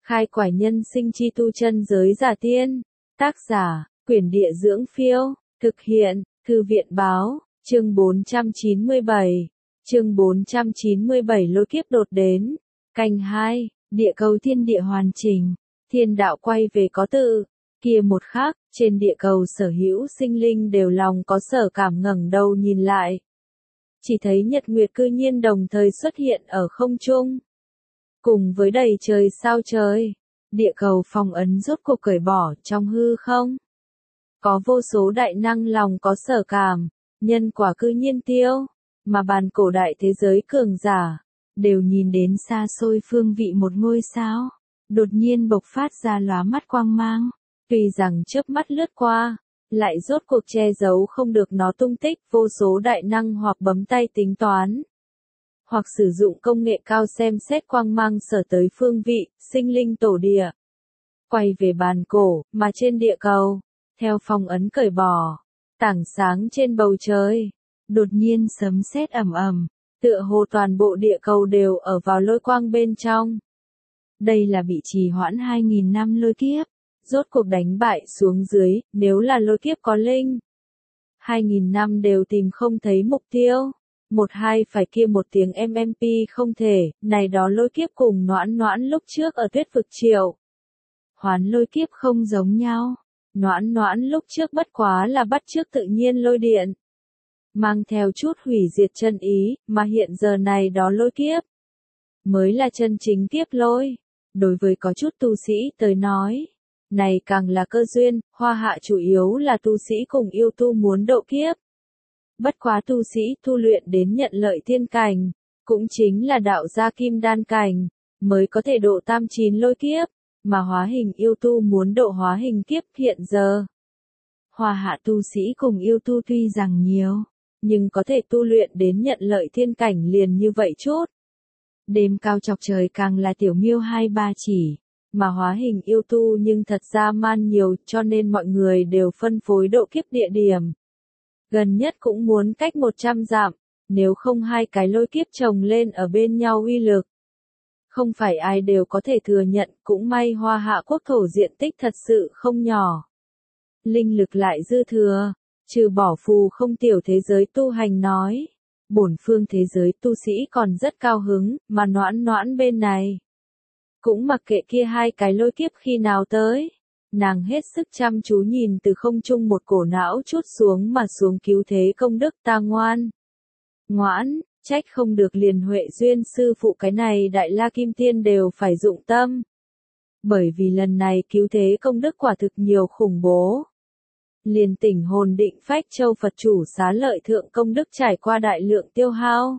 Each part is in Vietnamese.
Khai quải nhân sinh chi tu chân giới giả tiên. Tác giả, Quyển Địa Dưỡng Phiêu. Thực hiện, Thư viện Báo. Chương 497. Chương 497 lôi kiếp đột đến. Canh 2, địa cầu thiên địa hoàn chỉnh. Thiên đạo quay về có tự. Kia một khắc, trên địa cầu sở hữu sinh linh đều lòng có sở cảm ngẩng đầu nhìn lại. Chỉ thấy nhật nguyệt cư nhiên đồng thời xuất hiện ở không trung. Cùng với đầy trời sao trời, địa cầu phong ấn rốt cuộc cởi bỏ trong hư không. Có vô số đại năng lòng có sở cảm, nhân quả cư nhiên tiêu, mà bàn cổ đại thế giới cường giả, đều nhìn đến xa xôi phương vị một ngôi sao, đột nhiên bộc phát ra lóa mắt quang mang, tuy rằng chớp mắt lướt qua, lại rốt cuộc che giấu không được nó tung tích. Vô số đại năng hoặc bấm tay tính toán, hoặc sử dụng công nghệ cao xem xét quang mang sở tới phương vị, sinh linh tổ địa. Quay về bàn cổ, mà trên địa cầu, theo phong ấn cởi bỏ, tảng sáng trên bầu trời, đột nhiên sấm sét ầm ầm, tựa hồ toàn bộ địa cầu đều ở vào lôi quang bên trong. Đây là bị trì hoãn 2.000 năm lôi kiếp, rốt cuộc đánh bại xuống dưới. Nếu là lôi kiếp có linh, 2.000 năm đều tìm không thấy mục tiêu. Một hai phải kia một tiếng MMP không thể. Này đó lôi kiếp cùng Noãn Noãn lúc trước ở Tuyết Vực Triệu Hoán lôi kiếp không giống nhau. Noãn Noãn lúc trước bất quá là bắt chước tự nhiên lôi điện, mang theo chút hủy diệt chân ý, mà hiện giờ này đó lôi kiếp mới là chân chính kiếp lôi. Đối với có chút tu sĩ tới nói, này càng là cơ duyên. Hoa hạ chủ yếu là tu sĩ cùng yêu tu muốn độ kiếp. Bất quá tu sĩ tu luyện đến nhận lợi thiên cảnh, cũng chính là đạo gia kim đan cảnh, mới có thể độ tam chín lôi kiếp, mà hóa hình yêu tu muốn độ hóa hình kiếp. Hiện giờ, hoa hạ tu sĩ cùng yêu tu tuy rằng nhiều, nhưng có thể tu luyện đến nhận lợi thiên cảnh liền như vậy chút. Đêm cao chọc trời càng là tiểu miêu 2-3 chỉ, mà hóa hình yêu tu nhưng thật ra man nhiều, cho nên mọi người đều phân phối độ kiếp địa điểm. Gần nhất cũng muốn cách 100 dặm, nếu không hai cái lôi kiếp chồng lên ở bên nhau uy lực. Không phải ai đều có thể thừa nhận, cũng may hoa hạ quốc thổ diện tích thật sự không nhỏ. Linh lực lại dư thừa, trừ bỏ phù không tiểu thế giới tu hành nói. Bổn phương thế giới tu sĩ còn rất cao hứng, mà Noãn Noãn bên này cũng mặc kệ kia hai cái lôi kiếp khi nào tới. Nàng hết sức chăm chú nhìn từ không trung một cổ não chút xuống mà xuống cứu thế công đức. Ta ngoan, ngoãn, trách không được liền Huệ Duyên sư phụ cái này Đại La Kim Tiên đều phải dụng tâm. Bởi vì lần này cứu thế công đức quả thực nhiều khủng bố. Liền Tỉnh Hồn Định Phách Châu Phật chủ xá lợi thượng công đức trải qua đại lượng tiêu hao,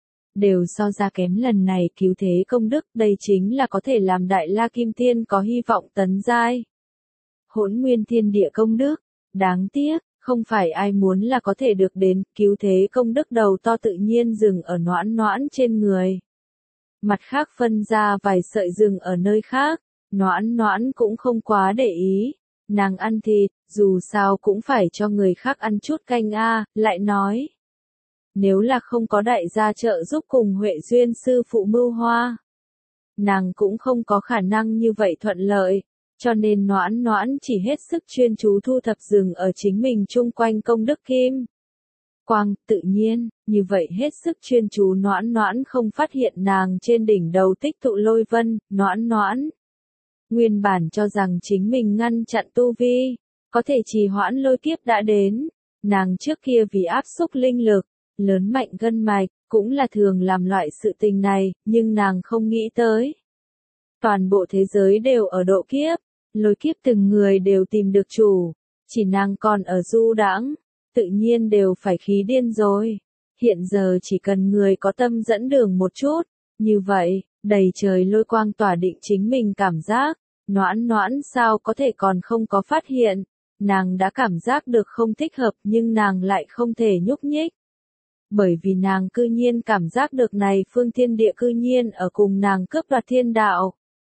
đều so ra kém lần này cứu thế công đức. Đây chính là có thể làm Đại La Kim Tiên có hy vọng tấn giai. Hỗn nguyên thiên địa công đức, đáng tiếc, không phải ai muốn là có thể được đến. Cứu thế công đức đầu to tự nhiên dừng ở Noãn Noãn trên người. Mặt khác phân ra vài sợi dừng ở nơi khác, Noãn Noãn cũng không quá để ý. Nàng ăn thịt, dù sao cũng phải cho người khác ăn chút canh a. Lại nói, nếu là không có đại gia trợ giúp cùng Huệ Duyên sư phụ mưu hoa, nàng cũng không có khả năng như vậy thuận lợi. Cho nên Noãn Noãn chỉ hết sức chuyên chú thu thập dừng ở chính mình chung quanh công đức kim quang. Tự nhiên, như vậy hết sức chuyên chú Noãn Noãn không phát hiện nàng trên đỉnh đầu tích tụ lôi vân. Noãn Noãn nguyên bản cho rằng chính mình ngăn chặn tu vi, có thể trì hoãn lôi kiếp đã đến. Nàng trước kia vì áp xúc linh lực, lớn mạnh gân mạch, cũng là thường làm loại sự tình này, nhưng nàng không nghĩ tới. Toàn bộ thế giới đều ở độ kiếp, lôi kiếp từng người đều tìm được chủ, chỉ nàng còn ở du đãng, tự nhiên đều phải khí điên rồi. Hiện giờ chỉ cần người có tâm dẫn đường một chút, như vậy, đầy trời lôi quang tỏa định chính mình cảm giác. Noãn Noãn sao có thể còn không có phát hiện, nàng đã cảm giác được không thích hợp nhưng nàng lại không thể nhúc nhích. Bởi vì nàng cư nhiên cảm giác được này phương thiên địa cư nhiên ở cùng nàng cướp đoạt thiên đạo.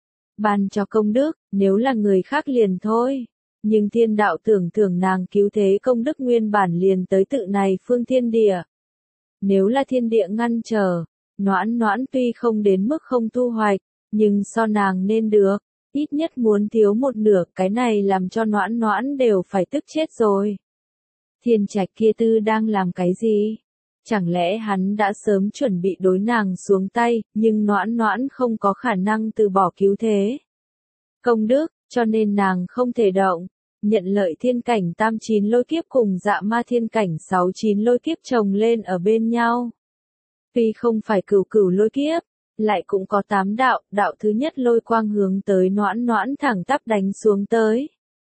Ban cho công đức, nếu là người khác liền thôi. Nhưng thiên đạo tưởng thưởng nàng cứu thế công đức nguyên bản liền tới tự này phương thiên địa. Nếu là thiên địa ngăn trở, Noãn Noãn tuy không đến mức không thu hoạch, nhưng so nàng nên được, Ít nhất muốn thiếu một nửa, cái này làm cho Noãn Noãn đều phải tức chết rồi. Thiên Trạch kia tư đang làm cái gì? Chẳng lẽ hắn đã sớm chuẩn bị đối nàng xuống tay, nhưng Noãn Noãn không có khả năng từ bỏ cứu thế công đức, cho nên nàng không thể động. Nhận lợi thiên cảnh tam chín lôi kiếp cùng dạ ma thiên cảnh 69 lôi kiếp chồng lên ở bên nhau. Tuy không phải cửu cửu lôi kiếp, lại cũng có 8 đạo, đạo thứ nhất lôi quang hướng tới Noãn Noãn thẳng tắp đánh xuống tới.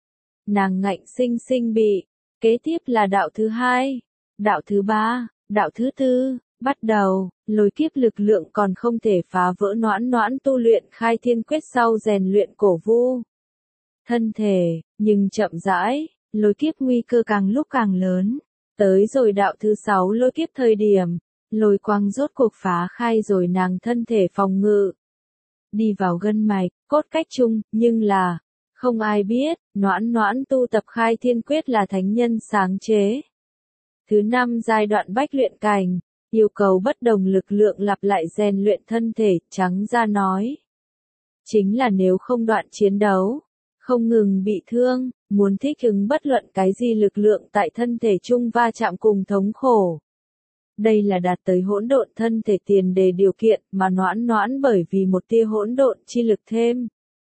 Nàng ngạnh sinh sinh bị, kế tiếp là đạo thứ hai, đạo thứ ba, đạo thứ tư, bắt đầu, lôi kiếp lực lượng còn không thể phá vỡ Noãn Noãn tu luyện khai thiên quyết sau rèn luyện cổ vu thân thể, nhưng chậm rãi, lôi kiếp nguy cơ càng lúc càng lớn. Tới rồi đạo thứ 6 lôi kiếp thời điểm, lôi quang rốt cuộc phá khai rồi nàng thân thể phòng ngự. Đi vào gân mạch, cốt cách chung, nhưng là, không ai biết, Noãn Noãn tu tập khai thiên quyết là thánh nhân sáng chế. Thứ 5 giai đoạn bách luyện cảnh, yêu cầu bất đồng lực lượng lặp lại rèn luyện thân thể, trắng ra nói. Chính là nếu không đoạn chiến đấu, không ngừng bị thương, muốn thích ứng bất luận cái gì lực lượng tại thân thể chung va chạm cùng thống khổ. Đây là đạt tới hỗn độn thân thể tiền đề điều kiện mà Noãn Noãn bởi vì một tia hỗn độn chi lực thêm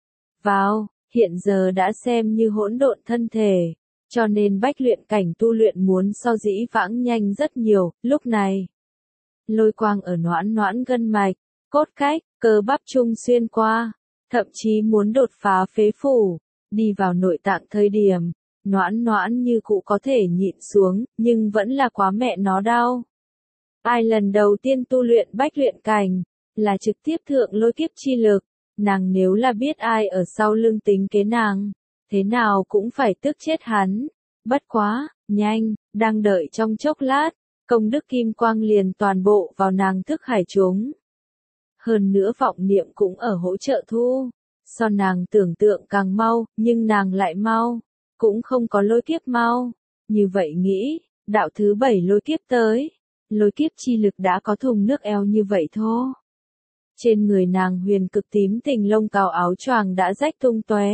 vào, hiện giờ đã xem như hỗn độn thân thể, cho nên bách luyện cảnh tu luyện muốn so dĩ vãng nhanh rất nhiều. Lúc này, lôi quang ở Noãn Noãn gân mạch, cốt cách, cơ bắp chung xuyên qua, thậm chí muốn đột phá phế phủ, đi vào nội tạng thời điểm, Noãn Noãn như cũ có thể nhịn xuống, nhưng vẫn là quá mẹ nó đau. Ai lần đầu tiên tu luyện bách luyện cảnh, là trực tiếp thượng lôi kiếp chi lực, nàng nếu là biết ai ở sau lưng tính kế nàng, thế nào cũng phải tức chết hắn. Bất quá, nhanh, đang đợi trong chốc lát, công đức kim quang liền toàn bộ vào nàng thức hải chúng. Hơn nữa vọng niệm cũng ở hỗ trợ thu, so nàng tưởng tượng càng mau, nhưng nàng lại mau, cũng không có lôi kiếp mau. Như vậy nghĩ, đạo thứ 7 lôi kiếp tới, lôi kiếp chi lực đã có thùng nước eo như vậy thôi. Trên người nàng huyền cực tím tình lông cào áo choàng đã rách tung tóe.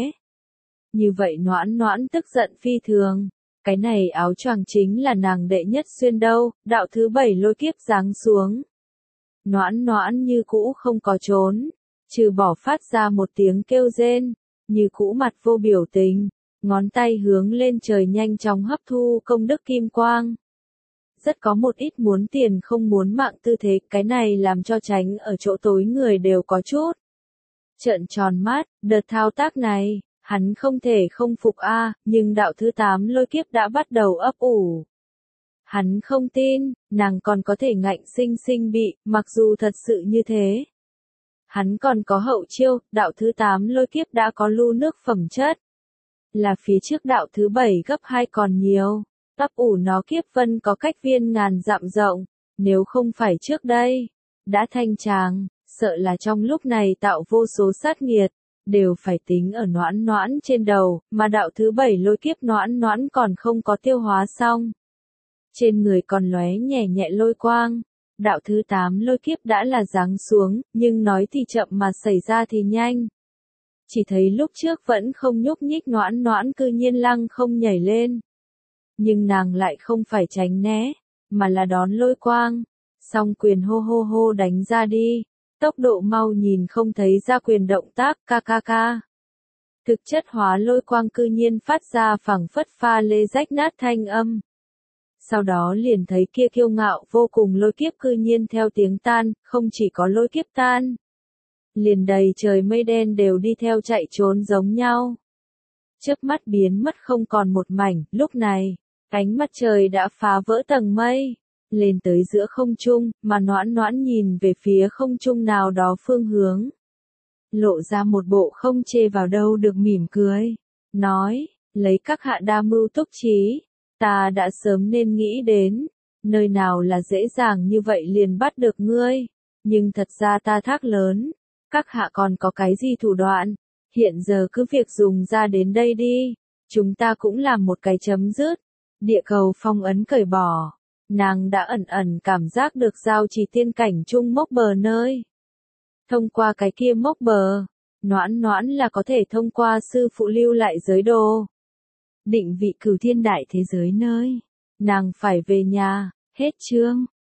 Như vậy Noãn Noãn tức giận phi thường. Cái này áo choàng chính là nàng đệ nhất xuyên đâu, đạo thứ 7 lôi kiếp giáng xuống. Noãn Noãn như cũ không có trốn, trừ bỏ phát ra một tiếng kêu rên, như cũ mặt vô biểu tình, ngón tay hướng lên trời nhanh chóng hấp thu công đức kim quang. Rất có một ít muốn tiền không muốn mạng tư thế, cái này làm cho tránh ở chỗ tối người đều có chút trợn tròn mắt. Đợt thao tác này, hắn không thể không phục nhưng đạo thứ 8 lôi kiếp đã bắt đầu ấp ủ. Hắn không tin, nàng còn có thể ngạnh sinh sinh bị, mặc dù thật sự như thế. Hắn còn có hậu chiêu, đạo thứ 8 lôi kiếp đã có lưu nước phẩm chất. Là phía trước đạo thứ 7 gấp 2 còn nhiều. Ấp ủ nó kiếp vân có cách viên ngàn dặm rộng, nếu không phải trước đây, đã thanh tràng, sợ là trong lúc này tạo vô số sát nghiệt, đều phải tính ở Noãn Noãn trên đầu, mà đạo thứ 7 lôi kiếp Noãn Noãn còn không có tiêu hóa xong. Trên người còn lóe nhẹ nhẹ lôi quang, đạo thứ 8 lôi kiếp đã là giáng xuống, nhưng nói thì chậm mà xảy ra thì nhanh. Chỉ thấy lúc trước vẫn không nhúc nhích Noãn Noãn cư nhiên lăng không nhảy lên. Nhưng nàng lại không phải tránh né, mà là đón lôi quang, song quyền hô hô hô đánh ra đi, tốc độ mau nhìn không thấy ra quyền động tác, ca. Thực chất hóa lôi quang cư nhiên phát ra phẳng phất pha lê rách nát thanh âm. Sau đó liền thấy kia kiêu ngạo vô cùng lôi kiếp cư nhiên theo tiếng tan, không chỉ có lôi kiếp tan. Liền đầy trời mây đen đều đi theo chạy trốn giống nhau. Chớp mắt biến mất không còn một mảnh, lúc này, ánh mặt trời đã phá vỡ tầng mây, lên tới giữa không trung, mà Noãn Noãn nhìn về phía không trung nào đó phương hướng. Lộ ra một bộ không chê vào đâu được mỉm cười, nói, lấy các hạ đa mưu túc trí, ta đã sớm nên nghĩ đến, nơi nào là dễ dàng như vậy liền bắt được ngươi, nhưng thật ra ta thác lớn, các hạ còn có cái gì thủ đoạn, hiện giờ cứ việc dùng ra đến đây đi, chúng ta cũng làm một cái chấm dứt. Địa cầu phong ấn cởi bỏ, nàng đã ẩn ẩn cảm giác được giao trì tiên cảnh trung mốc bờ nơi. Thông qua cái kia mốc bờ, Noãn noãn là có thể thông qua sư phụ lưu lại giới đồ. Định vị cửu thiên đại thế giới nơi. Nàng phải về nhà, hết chương.